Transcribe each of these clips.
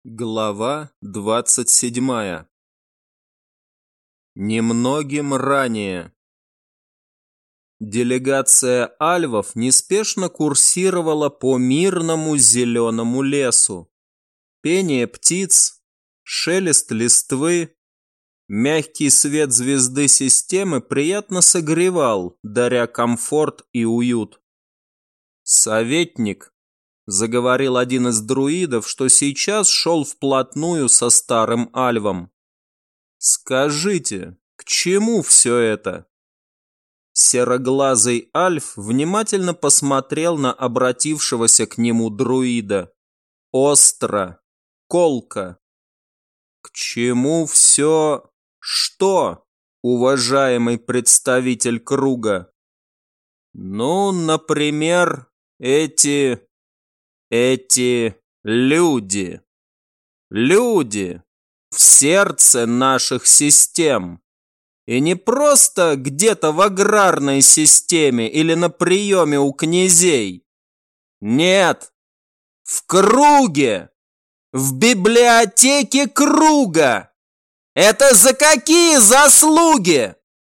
Глава 27. Немногим ранее. Делегация альвов неспешно курсировала по мирному зеленому лесу. Пение птиц, шелест листвы, мягкий свет звезды системы приятно согревал, даря комфорт и уют. «Советник», — заговорил один из друидов, что сейчас шел вплотную со старым альвом. «Скажите, к чему все это?» Сероглазый альф внимательно посмотрел на обратившегося к нему друида. Остро, колко. «К чему все... что, уважаемый представитель круга?» «Ну, например, эти люди. Люди в сердце наших систем. И не просто где-то в аграрной системе или на приеме у князей. Нет, в круге, в библиотеке круга. Это за какие заслуги?»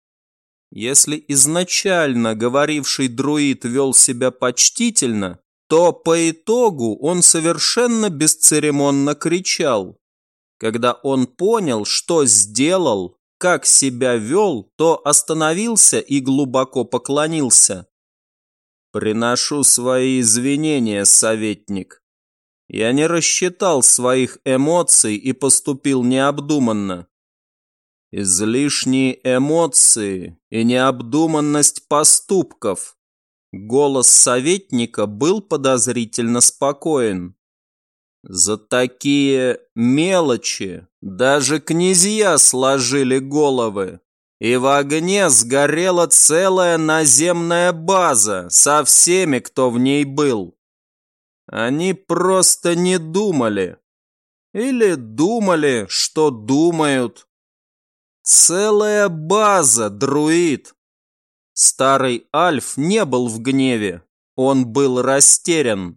Если изначально говоривший друид вел себя почтительно, то по итогу он совершенно бесцеремонно кричал. Когда он понял, что сделал, как себя вел, то остановился и глубоко поклонился. «Приношу свои извинения, советник. Я не рассчитал своих эмоций и поступил необдуманно. Излишние эмоции и необдуманность поступков». Голос советника был подозрительно спокоен. «За такие мелочи даже князья сложили головы, и в огне сгорела целая наземная база со всеми, кто в ней был. Они просто не думали. Или думали, что думают. Целая база, друид!» Старый альф не был в гневе, он был растерян.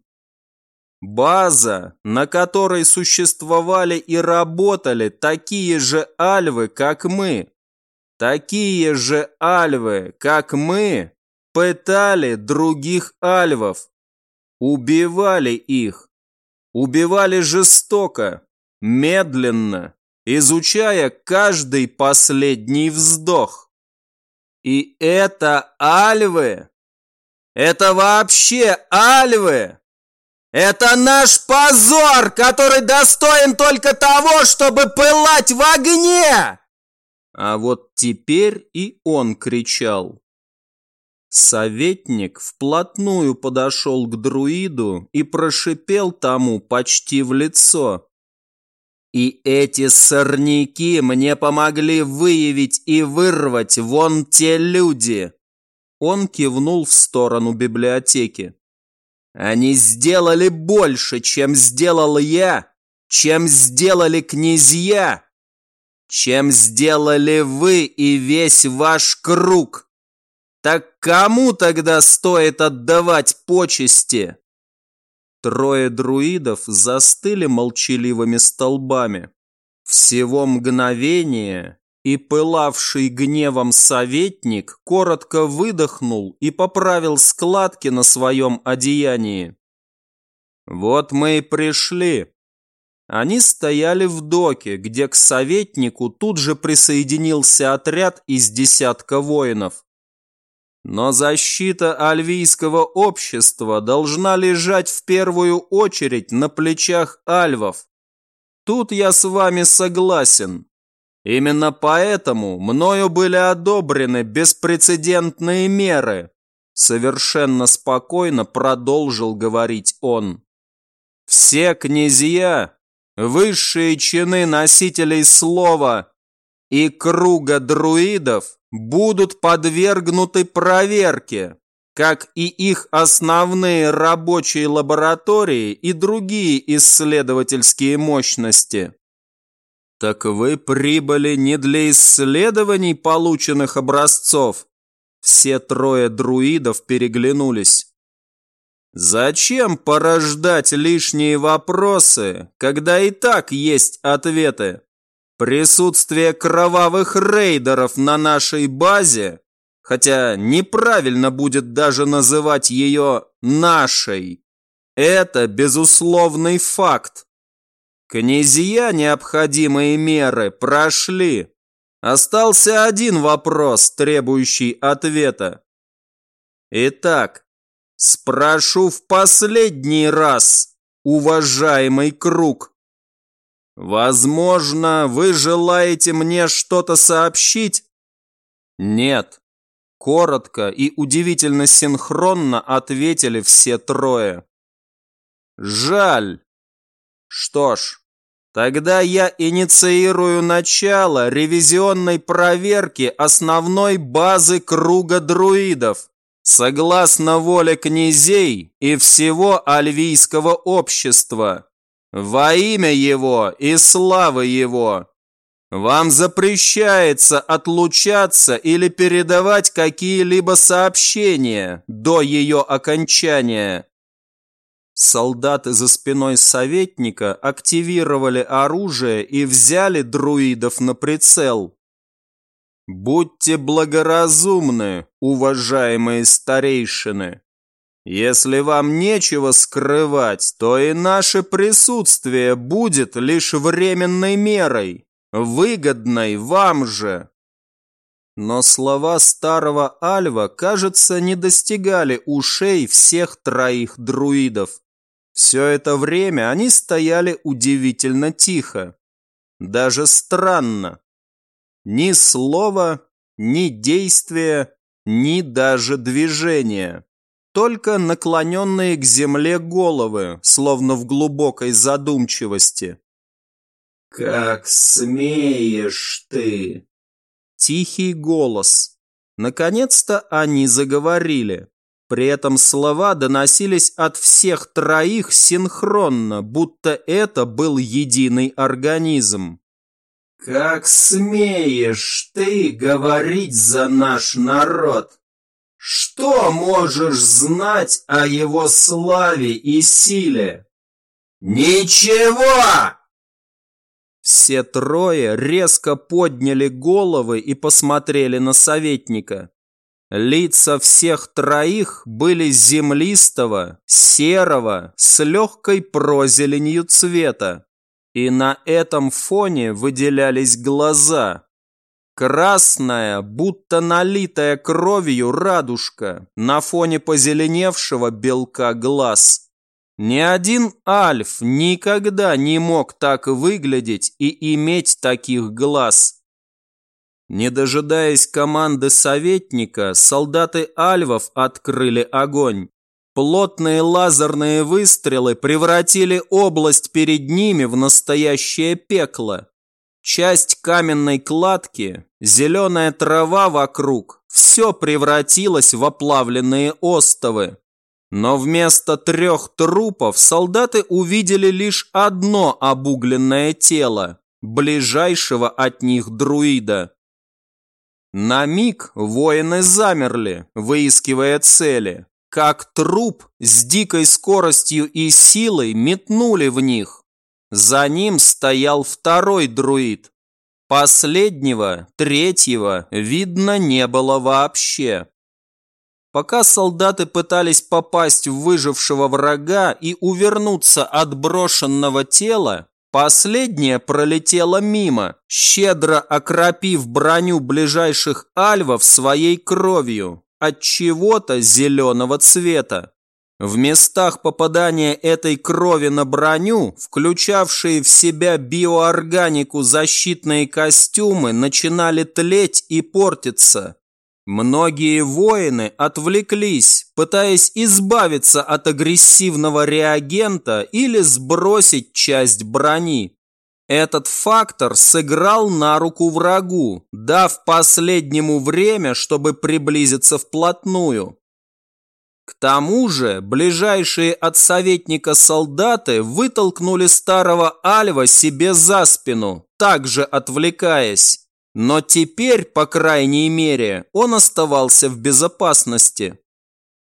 База, на которой существовали и работали такие же альвы, как мы. Такие же альвы, как мы, пытали других альвов. Убивали их. Убивали жестоко, медленно, изучая каждый последний вздох. И это альвы? Это вообще альвы? Это наш позор, который достоин только того, чтобы пылать в огне!» А вот теперь и он кричал. Советник вплотную подошел к друиду и прошипел тому почти в лицо. «И эти сорняки мне помогли выявить и вырвать вон те люди!» Он кивнул в сторону библиотеки. «Они сделали больше, чем сделал я, чем сделали князья, чем сделали вы и весь ваш круг. Так кому тогда стоит отдавать почести?» Трое друидов застыли молчаливыми столбами. Всего мгновение, и пылавший гневом советник коротко выдохнул и поправил складки на своем одеянии. «Вот мы и пришли». Они стояли в доке, где к советнику тут же присоединился отряд из 10 воинов. Но защита альвийского общества должна лежать в первую очередь на плечах альвов. Тут я с вами согласен. Именно поэтому мною были одобрены беспрецедентные меры. Совершенно спокойно продолжил говорить он. Все князья, высшие чины носителей слова и круга друидов будут подвергнуты проверке, как и их основные рабочие лаборатории и другие исследовательские мощности. Так вы прибыли не для исследований полученных образцов? Все трое друидов переглянулись. Зачем порождать лишние вопросы, когда и так есть ответы? Присутствие кровавых рейдеров на нашей базе, хотя неправильно будет даже называть ее «нашей», это безусловный факт. Князья необходимые меры прошли. Остался один вопрос, требующий ответа. Итак, спрошу в последний раз, уважаемый круг. Возможно, вы желаете мне что-то сообщить? Нет. Коротко и удивительно синхронно ответили все трое. Жаль. Что ж, тогда я инициирую начало ревизионной проверки основной базы круга друидов, согласно воле князей и всего альвийского общества. Во имя его и славы его. Вам запрещается отлучаться или передавать какие-либо сообщения до ее окончания. Солдаты за спиной советника активировали оружие и взяли друидов на прицел. Будьте благоразумны, уважаемые старейшины. Если вам нечего скрывать, то и наше присутствие будет лишь временной мерой, выгодной вам же. Но слова старого Альва, кажется, не достигали ушей всех троих друидов. Все это время они стояли удивительно тихо. Даже странно. Ни слова, ни действия, ни даже движения. Только наклоненные к земле головы, словно в глубокой задумчивости. «Как смеешь ты!» Тихий голос. Наконец-то они заговорили. При этом слова доносились от всех троих синхронно, будто это был единый организм. «Как смеешь ты говорить за наш народ? Что можешь знать о его славе и силе?» «Ничего!» Все трое резко подняли головы и посмотрели на советника. Лица всех троих были землистого, серого, с легкой прозеленью цвета. И на этом фоне выделялись глаза. Красная, будто налитая кровью радужка на фоне позеленевшего белка глаз. Ни один альф никогда не мог так выглядеть и иметь таких глаз. Не дожидаясь команды советника, солдаты альвов открыли огонь. Плотные лазерные выстрелы превратили область перед ними в настоящее пекло. Часть каменной кладки, зеленая трава вокруг, все превратилось в оплавленные остовы. Но вместо 3 трупов солдаты увидели лишь одно обугленное тело, ближайшего от них друида. На миг воины замерли, выискивая цели, как труп с дикой скоростью и силой метнули в них. За ним стоял второй друид. Последнего, третьего, видно не было вообще. Пока солдаты пытались попасть в выжившего врага и увернуться от брошенного тела, последнее пролетело мимо, щедро окропив броню ближайших альвов своей кровью, от чего-то зеленого цвета. В местах попадания этой крови на броню, включавшие в себя биоорганику защитные костюмы, начинали тлеть и портиться. Многие воины отвлеклись, пытаясь избавиться от агрессивного реагента или сбросить часть брони. Этот фактор сыграл на руку врагу, дав последнему время, чтобы приблизиться вплотную. К тому же, ближайшие от советника солдаты вытолкнули старого альва себе за спину, также отвлекаясь. Но теперь, по крайней мере, он оставался в безопасности.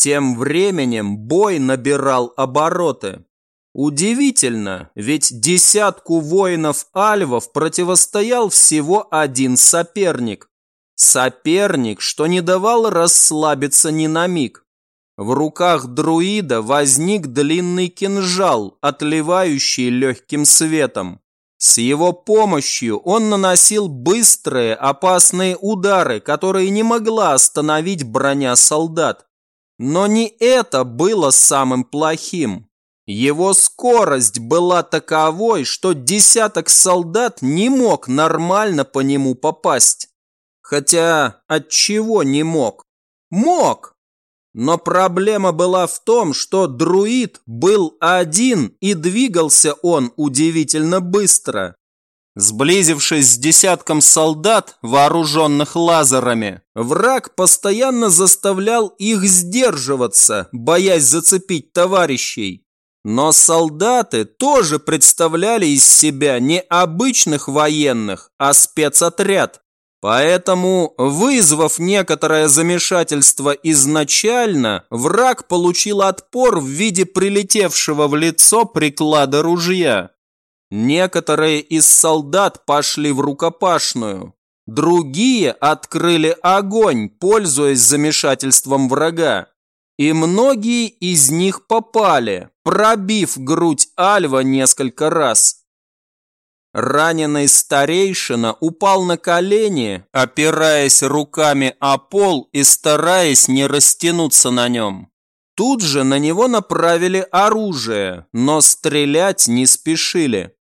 Тем временем бой набирал обороты. Удивительно, ведь десятку воинов-альвов противостоял всего один соперник. Соперник, что не давал расслабиться ни на миг. В руках друида возник длинный кинжал, отливающий легким светом. С его помощью он наносил быстрые, опасные удары, которые не могла остановить броня солдат. Но не это было самым плохим. Его скорость была таковой, что десяток солдат не мог нормально по нему попасть. Хотя отчего не мог? Мог! Но проблема была в том, что друид был один и двигался он удивительно быстро. Сблизившись с десятком солдат, вооруженных лазерами, враг постоянно заставлял их сдерживаться, боясь зацепить товарищей. Но солдаты тоже представляли из себя не обычных военных, а спецотряд. Поэтому, вызвав некоторое замешательство изначально, враг получил отпор в виде прилетевшего в лицо приклада ружья. Некоторые из солдат пошли в рукопашную, другие открыли огонь, пользуясь замешательством врага. И многие из них попали, пробив грудь альва несколько раз. Раненый старейшина упал на колени, опираясь руками о пол и стараясь не растянуться на нем. Тут же на него направили оружие, но стрелять не спешили.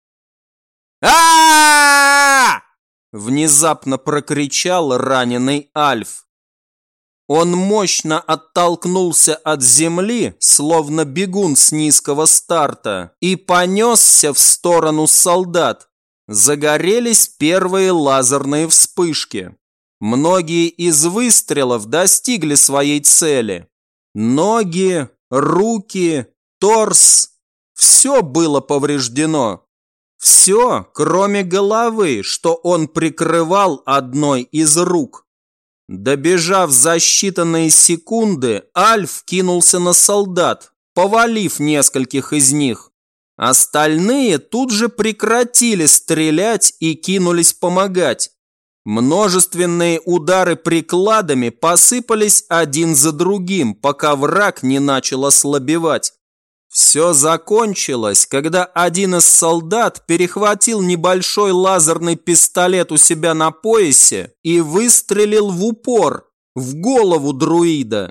а Внезапно прокричал раненый альф. Он мощно оттолкнулся от земли, словно бегун с низкого старта, и понесся в сторону солдат. Загорелись первые лазерные вспышки. Многие из выстрелов достигли своей цели. Ноги, руки, торс – все было повреждено. Все, кроме головы, что он прикрывал одной из рук. Добежав за считанные секунды, Альф кинулся на солдат, повалив нескольких из них. Остальные тут же прекратили стрелять и кинулись помогать. Множественные удары прикладами посыпались один за другим, пока враг не начал ослабевать. Все закончилось, когда один из солдат перехватил небольшой лазерный пистолет у себя на поясе и выстрелил в упор, в голову друида.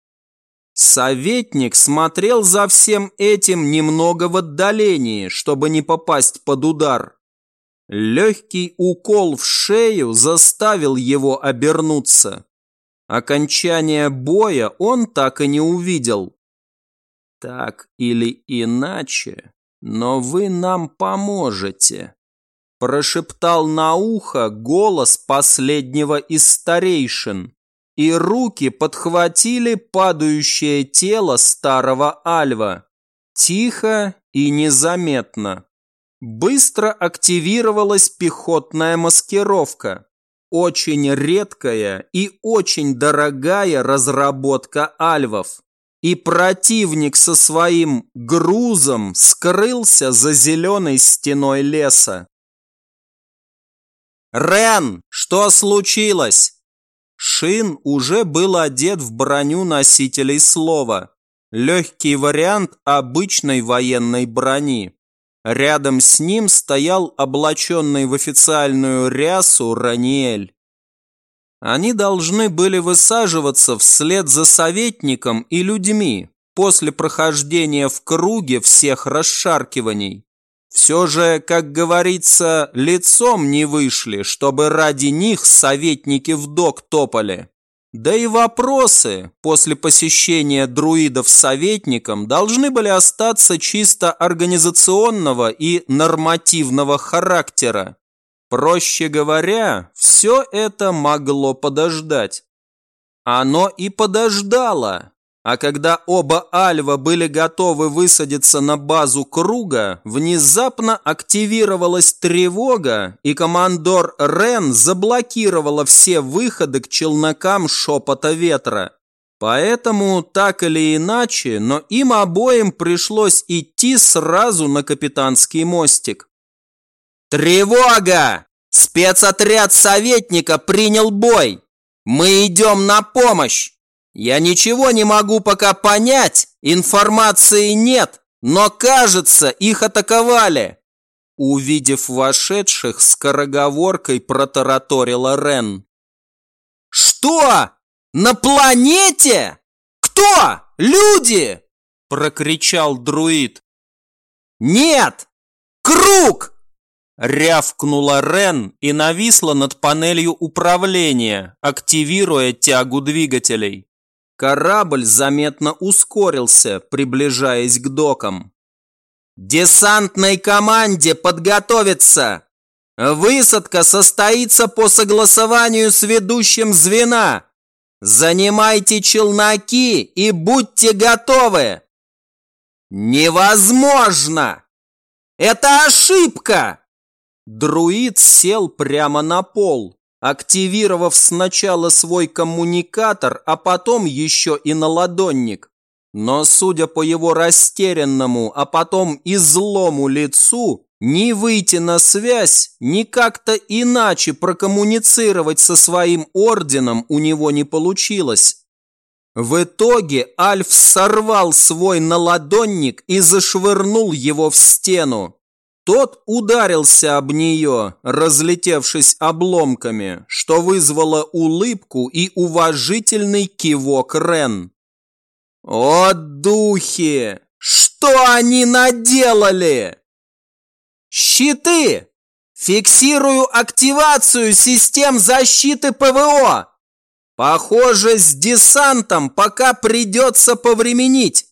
Советник смотрел за всем этим немного в отдалении, чтобы не попасть под удар. Легкий укол в шею заставил его обернуться. Окончание боя он так и не увидел. «Так или иначе, но вы нам поможете», – прошептал на ухо голос последнего из старейшин, и руки подхватили падающее тело старого альва. Тихо и незаметно. Быстро активировалась пехотная маскировка. Очень редкая и очень дорогая разработка альвов. И противник со своим грузом скрылся за зеленой стеной леса. «Рен, что случилось?» Шин уже был одет в броню носителей слова. Легкий вариант обычной военной брони. Рядом с ним стоял облаченный в официальную рясу Раниэль. Они должны были высаживаться вслед за советником и людьми после прохождения в круге всех расшаркиваний. Все же, как говорится, лицом не вышли, чтобы ради них советники в док топали. Да и вопросы после посещения друидов советником должны были остаться чисто организационного и нормативного характера. Проще говоря, все это могло подождать. Оно и подождало. А когда оба альва были готовы высадиться на базу круга, внезапно активировалась тревога, и командор Рен заблокировала все выходы к челнокам Шепота Ветра. Поэтому, так или иначе, но им обоим пришлось идти сразу на капитанский мостик. «Тревога! Спецотряд советника принял бой! Мы идем на помощь! Я ничего не могу пока понять, информации нет, но кажется, их атаковали!» Увидев вошедших, скороговоркой протараторила Рен. «Что? На планете? Кто? Люди?» – прокричал друид. «Нет! Круг!» – рявкнула Рен и нависла над панелью управления, активируя тягу двигателей. Корабль заметно ускорился, приближаясь к докам. «Десантной команде подготовиться! Высадка состоится по согласованию с ведущим звена! Занимайте челноки и будьте готовы!» «Невозможно! Это ошибка!» Друид сел прямо на пол, активировав сначала свой коммуникатор, а потом еще и наладонник. Но, судя по его растерянному, а потом и злому лицу, ни выйти на связь, ни как-то иначе прокоммуницировать со своим орденом у него не получилось. В итоге Альф сорвал свой наладонник и зашвырнул его в стену. Тот ударился об нее, разлетевшись обломками, что вызвало улыбку и уважительный кивок Рен. «О, духи! Что они наделали?» «Щиты! Фиксирую активацию систем защиты ПВО! Похоже, с десантом пока придется повременить!»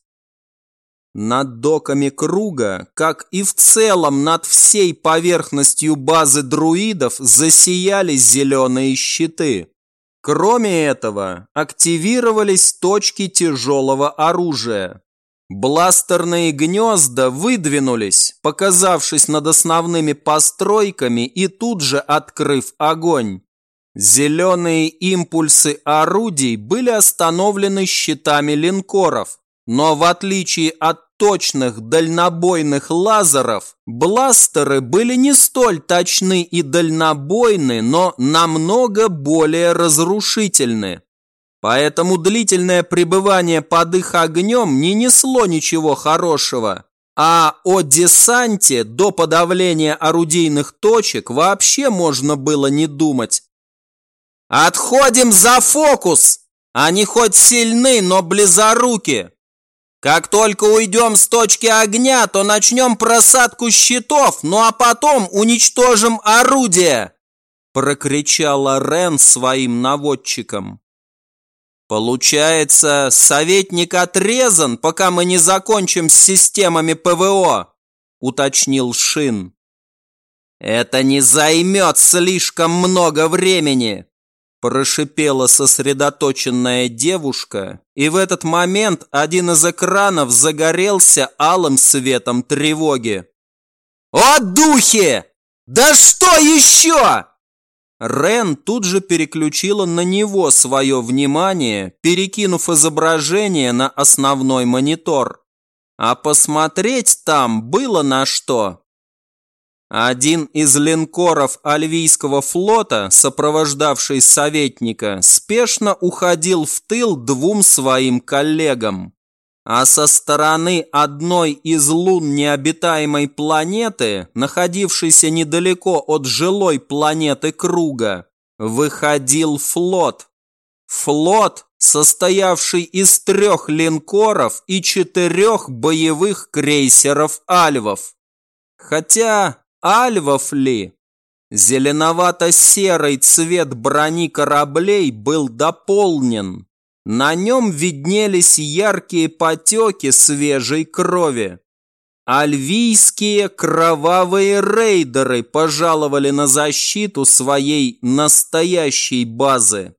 Над доками круга, как и в целом над всей поверхностью базы друидов, засияли зеленые щиты. Кроме этого, активировались точки тяжелого оружия. Бластерные гнезда выдвинулись, показавшись над основными постройками и тут же открыв огонь. Зеленые импульсы орудий были остановлены щитами линкоров, но в отличие от точных дальнобойных лазеров, бластеры были не столь точны и дальнобойны, но намного более разрушительны. Поэтому длительное пребывание под их огнем не несло ничего хорошего, а о десанте до подавления орудийных точек вообще можно было не думать. «Отходим за фокус! Они хоть сильны, но близоруки! Как только уйдем с точки огня, то начнем просадку щитов, ну а потом уничтожим орудие!» прокричала Рен своим наводчикам. «Получается, советник отрезан, пока мы не закончим с системами ПВО», уточнил Шин. «Это не займет слишком много времени», прошипела сосредоточенная девушка, и в этот момент один из экранов загорелся алым светом тревоги. «О, духи! Да что еще?» Рен тут же переключила на него свое внимание, перекинув изображение на основной монитор. А посмотреть там было на что. Один из линкоров Альвийского флота, сопровождавший советника, спешно уходил в тыл двум своим коллегам. А со стороны одной из лун необитаемой планеты, находившейся недалеко от жилой планеты Круга, выходил флот. Флот, состоявший из 3 линкоров и 4 боевых крейсеров альвов. Хотя альвов ли? Зеленовато-серый цвет брони кораблей был дополнен. На нем виднелись яркие потеки свежей крови. Альвийские кровавые рейдеры пожаловали на защиту своей настоящей базы.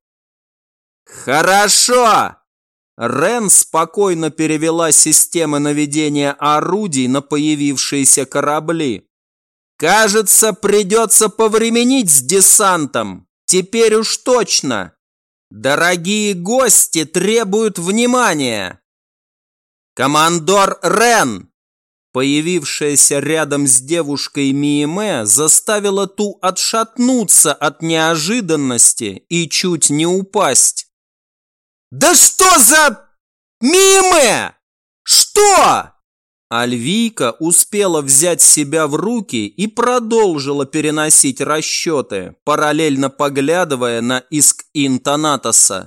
«Хорошо!» Рен спокойно перевела системы наведения орудий на появившиеся корабли. «Кажется, придется повременить с десантом. Теперь уж точно. Дорогие гости требуют внимания! Командор Рен!» Появившаяся рядом с девушкой Мииме заставила ту отшатнуться от неожиданности и чуть не упасть. «Да что за... Мииме? Что?» Альвийка успела взять себя в руки и продолжила переносить расчеты, параллельно поглядывая на Иск-Ин Танатоса.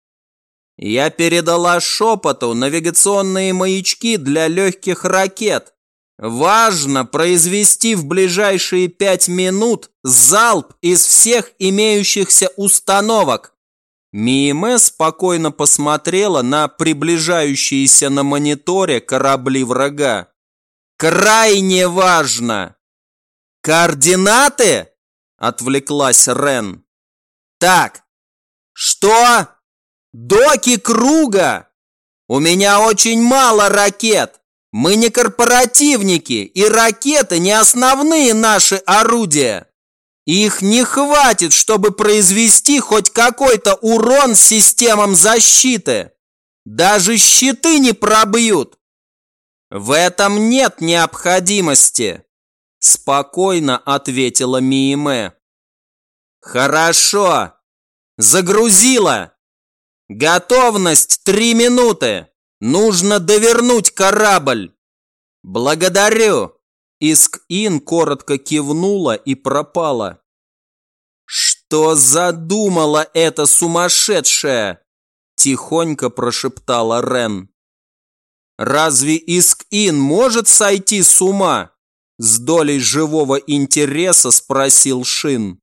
«Я передала шепоту навигационные маячки для легких ракет. Важно произвести в ближайшие 5 минут залп из всех имеющихся установок». Мииме спокойно посмотрела на приближающиеся на мониторе корабли врага. «Крайне важно!» «Координаты?» – отвлеклась Рен. «Так, что? Доки круга? У меня очень мало ракет. Мы не корпоративники, и ракеты не основные наши орудия. Их не хватит, чтобы произвести хоть какой-то урон системам защиты. Даже щиты не пробьют. В этом нет необходимости», – спокойно ответила Мииме. «Хорошо. Загрузила. Готовность 3 минуты. Нужно довернуть корабль». «Благодарю». Иск-Ин коротко кивнула и пропала. «Что задумала эта сумасшедшая?» – тихонько прошептала Рен. «Разве Иск-Ин может сойти с ума?» – с долей живого интереса спросил Шин.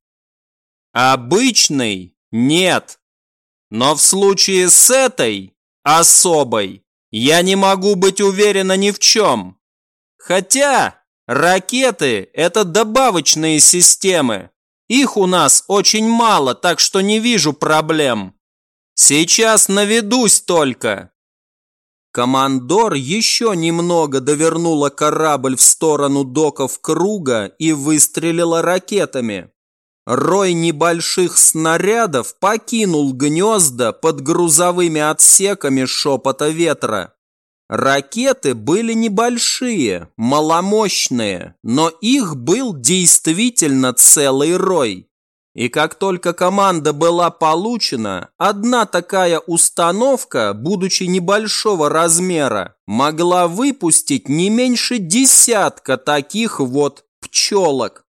«Обычный? Нет. Но в случае с этой, особой, я не могу быть уверена ни в чем. Хотя ракеты – это добавочные системы. Их у нас очень мало, так что не вижу проблем. Сейчас наведусь только». Командор еще немного довернула корабль в сторону доков круга и выстрелила ракетами. Рой небольших снарядов покинул гнезда под грузовыми отсеками шепота ветра. Ракеты были небольшие, маломощные, но их был действительно целый рой. И как только команда была получена, одна такая установка, будучи небольшого размера, могла выпустить не меньше 10 таких вот пчелок.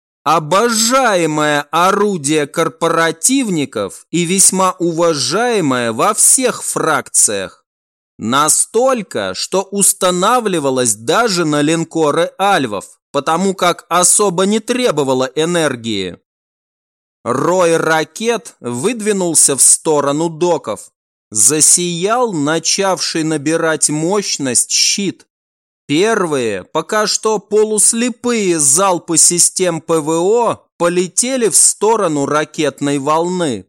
Обожаемое орудие корпоративников и весьма уважаемое во всех фракциях. Настолько, что устанавливалось даже на линкоры альвов, потому как особо не требовало энергии. Рой ракет выдвинулся в сторону доков. Засиял начавший набирать мощность щит. Первые, пока что полуслепые залпы систем ПВО полетели в сторону ракетной волны.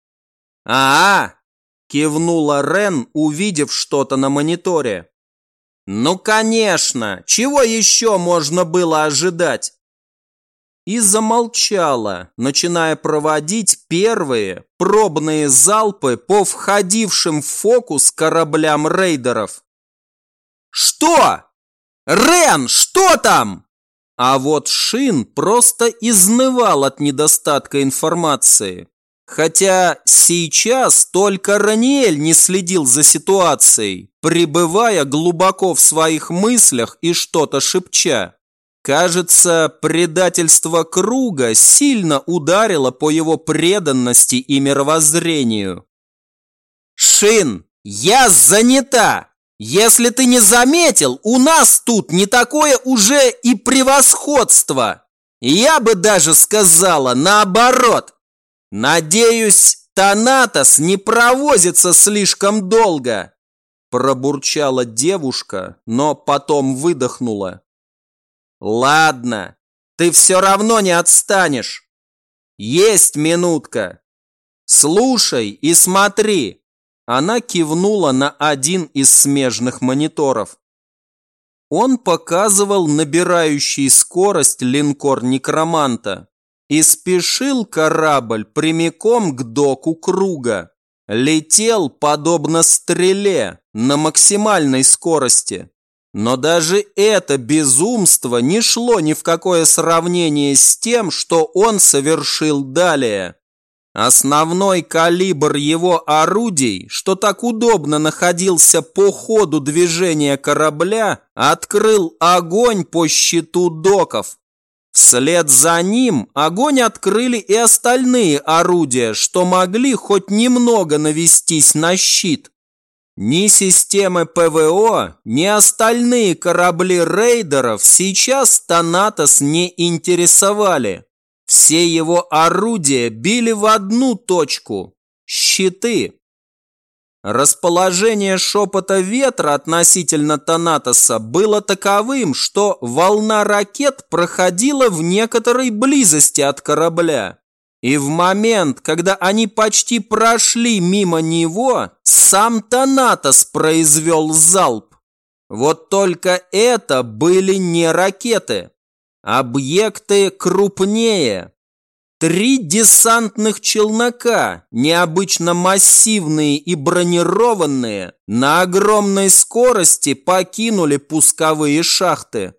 Кивнула Рен, увидев что-то на мониторе. «Ну, конечно! Чего еще можно было ожидать?» И замолчала, начиная проводить первые пробные залпы по входившим в фокус кораблям рейдеров. «Что? Рен, что там?» А вот Шин просто изнывал от недостатка информации. Хотя сейчас только Раниэль не следил за ситуацией, пребывая глубоко в своих мыслях и что-то шепча. Кажется, предательство круга сильно ударило по его преданности и мировоззрению. «Шин, я занята! Если ты не заметил, у нас тут не такое уже и превосходство! Я бы даже сказала наоборот! Надеюсь, Танатос не провозится слишком долго!» Пробурчала девушка, но потом выдохнула. «Ладно, ты все равно не отстанешь. Есть минутка. Слушай и смотри». Она кивнула на один из смежных мониторов. Он показывал набирающий скорость линкор некроманта. И спешил корабль прямиком к доку круга. летел подобно стреле на максимальной скорости. Но даже это безумство не шло ни в какое сравнение с тем, что он совершил далее. Основной калибр его орудий, что так удобно находился по ходу движения корабля, открыл огонь по щиту доков. Вслед за ним огонь открыли и остальные орудия, что могли хоть немного навестись на щит. Ни системы ПВО, ни остальные корабли рейдеров сейчас Танатос не интересовали. Все его орудия били в одну точку – щиты. Расположение шепота ветра относительно Танатоса было таковым, что волна ракет проходила в некоторой близости от корабля. И в момент, когда они почти прошли мимо него, сам Танатос произвел залп. Вот только это были не ракеты. Объекты крупнее. 3 десантных челнока, необычно массивные и бронированные, на огромной скорости покинули пусковые шахты.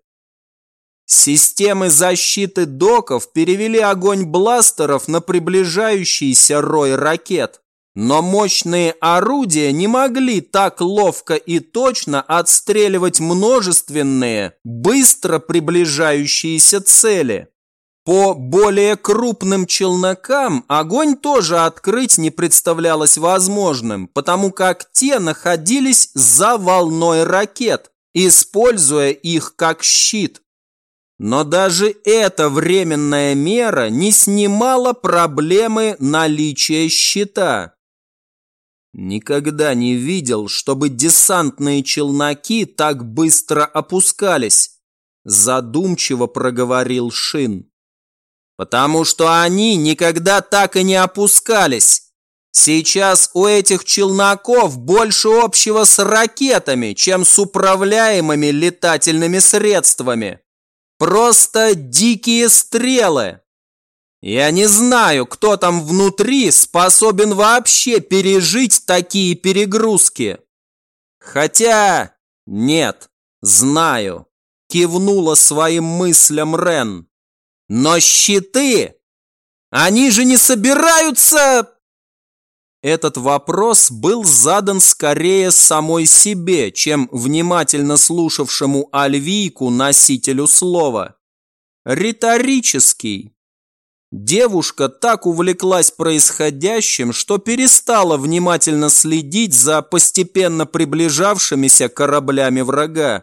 Системы защиты доков перевели огонь бластеров на приближающийся рой ракет. Но мощные орудия не могли так ловко и точно отстреливать множественные, быстро приближающиеся цели. По более крупным челнокам огонь тоже открыть не представлялось возможным, потому как те находились за волной ракет, используя их как щит. Но даже эта временная мера не снимала проблемы наличия щита. Никогда не видел, чтобы десантные челноки так быстро опускались, задумчиво проговорил Шин. Потому что они никогда так и не опускались. Сейчас у этих челноков больше общего с ракетами, чем с управляемыми летательными средствами. Просто дикие стрелы. Я не знаю, кто там внутри способен вообще пережить такие перегрузки. Хотя, нет, знаю, кивнула своим мыслям Рен. Но щиты, они же не собираются... Этот вопрос был задан скорее самой себе, чем внимательно слушавшему Альвийку носителю слова. Риторический. Девушка так увлеклась происходящим, что перестала внимательно следить за постепенно приближавшимися кораблями врага.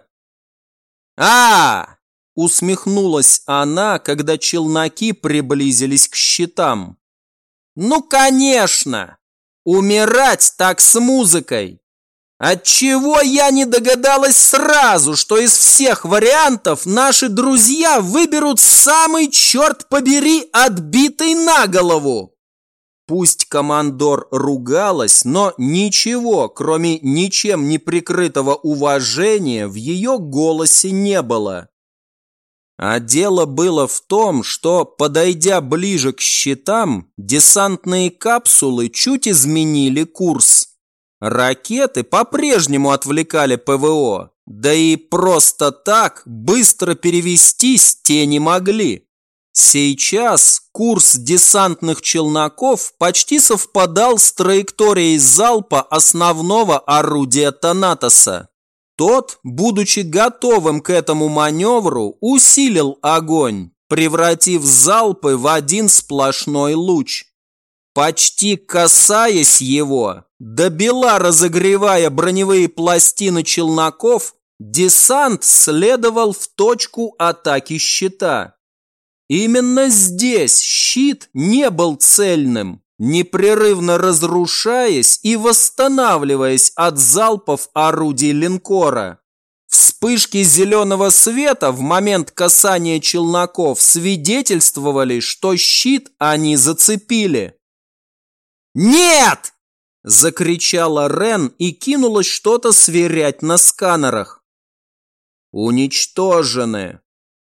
Усмехнулась она, когда челноки приблизились к щитам. «Ну, конечно! Умирать так с музыкой! Отчего я не догадалась сразу, что из всех вариантов наши друзья выберут самый, черт побери, отбитый на голову?» Пусть командор ругалась, но ничего, кроме ничем не прикрытого уважения, в ее голосе не было. А дело было в том, что, подойдя ближе к щитам, десантные капсулы чуть изменили курс. Ракеты по-прежнему отвлекали ПВО, да и просто так быстро перевестись те не могли. Сейчас курс десантных челноков почти совпадал с траекторией залпа основного орудия Танатоса. Тот, будучи готовым к этому маневру, усилил огонь, превратив залпы в один сплошной луч. Почти касаясь его, добела разогревая броневые пластины челноков, десант следовал в точку атаки щита. Именно здесь щит не был цельным, непрерывно разрушаясь и восстанавливаясь от залпов орудий линкора. Вспышки зеленого света в момент касания челноков свидетельствовали, что щит они зацепили. «Нет!» – закричала Рен и кинулась что-то сверять на сканерах. «Уничтожены!»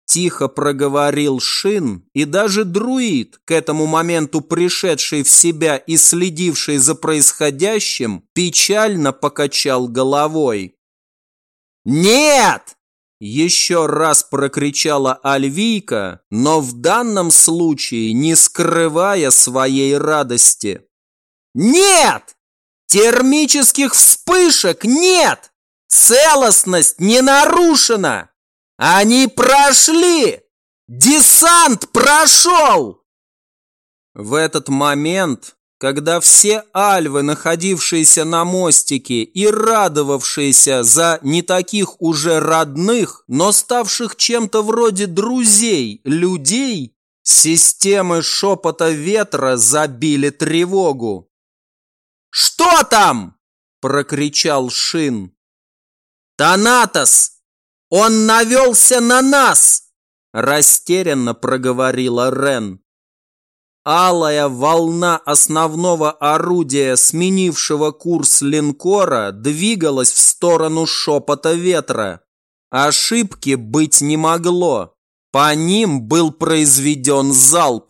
Тихо проговорил Шин, и даже друид, к этому моменту пришедший в себя и следивший за происходящим, печально покачал головой. «Нет!» – еще раз прокричала Альвийка, но в данном случае не скрывая своей радости. «Нет! Термических вспышек нет! Целостность не нарушена! Они прошли! Десант прошел!» В этот момент, когда все альвы, находившиеся на мостике и радовавшиеся за не таких уже родных, но ставших чем-то вроде друзей, людей, системы шепота ветра забили тревогу. «Что там?» – прокричал Шин. «Танатос! Он навелся на нас!» – растерянно проговорила Рен. Алая волна основного орудия, сменившего курс линкора, двигалась в сторону шепота ветра. Ошибки быть не могло. По ним был произведен залп.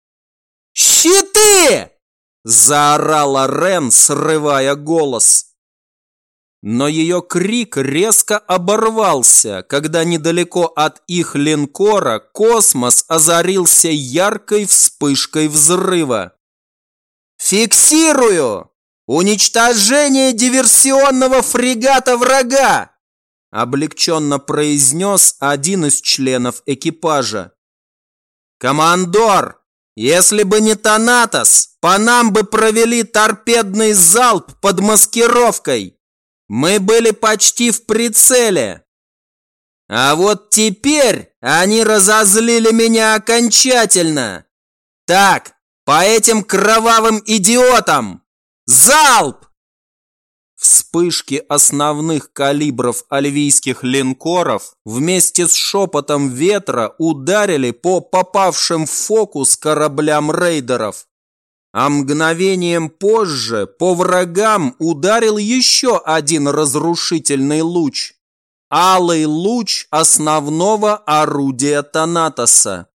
«Щиты!» – заорала Рен, срывая голос. Но ее крик резко оборвался, когда недалеко от их линкора космос озарился яркой вспышкой взрыва. «Фиксирую! Уничтожение диверсионного фрегата врага!» облегченно произнес один из членов экипажа. «Командор, если бы не Танатос, по нам бы провели торпедный залп под маскировкой. Мы были почти в прицеле. А вот теперь они разозлили меня окончательно. Так, по этим кровавым идиотам! Залп!» Вспышки основных калибров альвийских линкоров вместе с шепотом ветра ударили по попавшим в фокус кораблям рейдеров. А мгновением позже по врагам ударил еще один разрушительный луч. Алый луч основного орудия Танатоса.